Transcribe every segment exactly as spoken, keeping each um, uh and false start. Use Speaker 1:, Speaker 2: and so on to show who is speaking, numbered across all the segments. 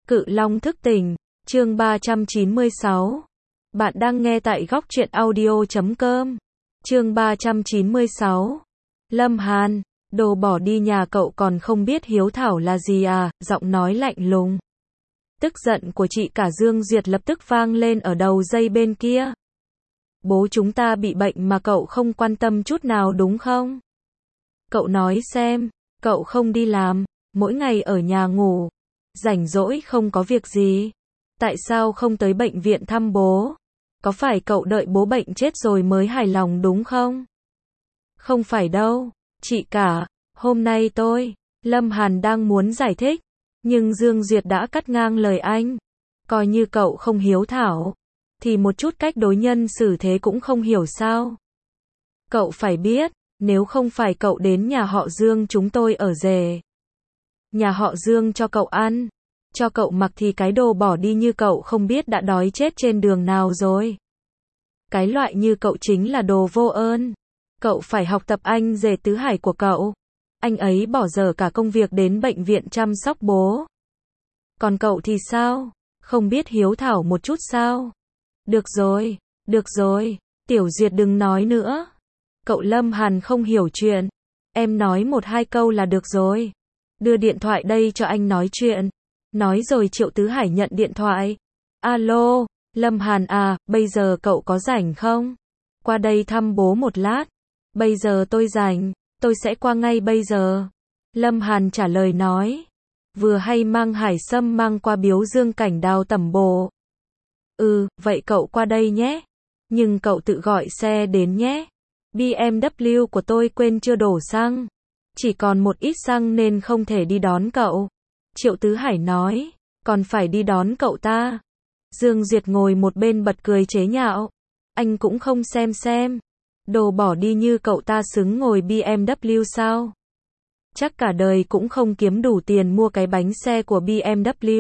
Speaker 1: Cự Long thức tỉnh, chương ba trăm chín mươi sáu. Bạn đang nghe tại góc truyện audio chấm com. Chương ba trăm chín mươi sáu. Lâm Hàn, đồ bỏ đi nhà cậu còn không biết hiếu thảo là gì à, giọng nói lạnh lùng. Tức giận của chị cả Dương Duyệt lập tức vang lên ở đầu dây bên kia. Bố chúng ta bị bệnh mà cậu không quan tâm chút nào đúng không? Cậu nói xem, cậu không đi làm, mỗi ngày ở nhà ngủ, rảnh rỗi không có việc gì. Tại sao không tới bệnh viện thăm bố? Có phải cậu đợi bố bệnh chết rồi mới hài lòng đúng không? Không phải đâu, chị cả, hôm nay tôi, Lâm Hàn đang muốn giải thích, nhưng Dương Duyệt đã cắt ngang lời anh. Coi như cậu không hiếu thảo, thì một chút cách đối nhân xử thế cũng không hiểu sao? Cậu phải biết, nếu không phải cậu đến nhà họ Dương chúng tôi ở rể, nhà họ Dương cho cậu ăn, cho cậu mặc thì cái đồ bỏ đi như cậu không biết đã đói chết trên đường nào rồi. Cái loại như cậu chính là đồ vô ơn. Cậu phải học tập anh rể Tứ Hải của cậu. Anh ấy bỏ dở cả công việc đến bệnh viện chăm sóc bố. Còn cậu thì sao? Không biết hiếu thảo một chút sao? Được rồi, được rồi, Tiểu Duyệt đừng nói nữa. Cậu Lâm Hàn không hiểu chuyện. Em nói một hai câu là được rồi. Đưa điện thoại đây cho anh nói chuyện. Nói rồi Triệu Tứ Hải nhận điện thoại. Alo, Lâm Hàn à, bây giờ cậu có rảnh không? Qua đây thăm bố một lát. Bây giờ tôi rảnh, tôi sẽ qua ngay bây giờ. Lâm Hàn trả lời nói. Vừa hay mang Hải Sâm mang qua biếu Dương Cảnh Đào tẩm bổ. Ừ, vậy cậu qua đây nhé. Nhưng cậu tự gọi xe đến nhé. bê em vê của tôi quên chưa đổ xăng. Chỉ còn một ít xăng nên không thể đi đón cậu. Triệu Tứ Hải nói, còn phải đi đón cậu ta. Dương Duyệt ngồi một bên bật cười chế nhạo. Anh cũng không xem xem. Đồ bỏ đi như cậu ta xứng ngồi bê em vê sao? Chắc cả đời cũng không kiếm đủ tiền mua cái bánh xe của bê em vê.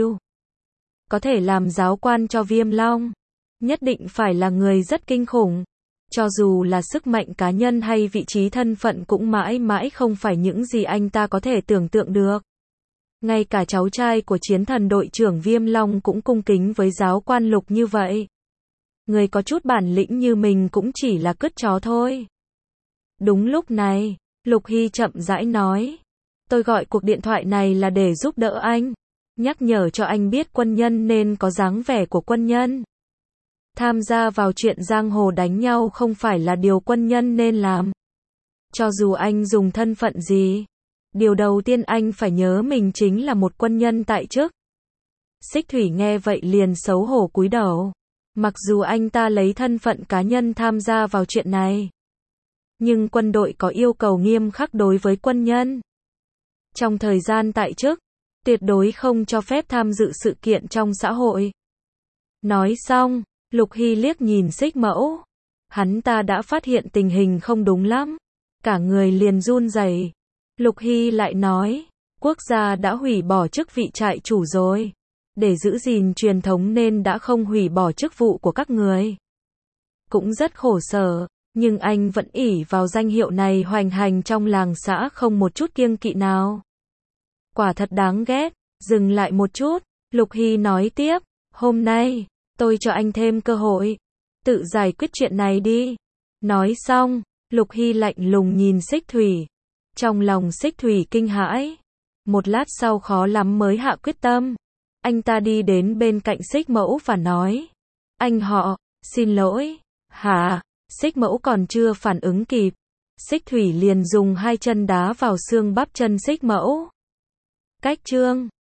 Speaker 1: Có thể làm giáo quan cho Viêm Long. Nhất định phải là người rất kinh khủng. Cho dù là sức mạnh cá nhân hay vị trí thân phận cũng mãi mãi không phải những gì anh ta có thể tưởng tượng được. Ngay cả cháu trai của chiến thần đội trưởng Viêm Long cũng cung kính với giáo quan Lục như vậy. Người có chút bản lĩnh như mình cũng chỉ là cứt chó thôi. Đúng lúc này, Lục Hy chậm rãi nói. Tôi gọi cuộc điện thoại này là để giúp đỡ anh. Nhắc nhở cho anh biết quân nhân nên có dáng vẻ của quân nhân. Tham gia vào chuyện giang hồ đánh nhau không phải là điều quân nhân nên làm. Cho dù anh dùng thân phận gì, điều đầu tiên anh phải nhớ mình chính là một quân nhân tại chức. Xích Thủy nghe vậy liền xấu hổ cúi đầu. Mặc dù anh ta lấy thân phận cá nhân tham gia vào chuyện này, nhưng quân đội có yêu cầu nghiêm khắc đối với quân nhân. Trong thời gian tại chức, tuyệt đối không cho phép tham dự sự kiện trong xã hội. Nói xong, Lục Hy liếc nhìn Xích Mẫu. Hắn ta đã phát hiện tình hình không đúng lắm. Cả người liền run rẩy. Lục Hy lại nói, quốc gia đã hủy bỏ chức vị trại chủ rồi. Để giữ gìn truyền thống nên đã không hủy bỏ chức vụ của các người. Cũng rất khổ sở, nhưng anh vẫn ỷ vào danh hiệu này hoành hành trong làng xã không một chút kiêng kỵ nào. Quả thật đáng ghét. Dừng lại một chút, Lục Hy nói tiếp, hôm nay, tôi cho anh thêm cơ hội. Tự giải quyết chuyện này đi. Nói xong, Lục Hy lạnh lùng nhìn Xích Thủy. Trong lòng Xích Thủy kinh hãi. Một lát sau khó lắm mới hạ quyết tâm. Anh ta đi đến bên cạnh Xích Mẫu và nói. Anh họ, xin lỗi. Hả? Xích Mẫu còn chưa phản ứng kịp. Xích Thủy liền dùng hai chân đá vào xương bắp chân Xích Mẫu. Cách chương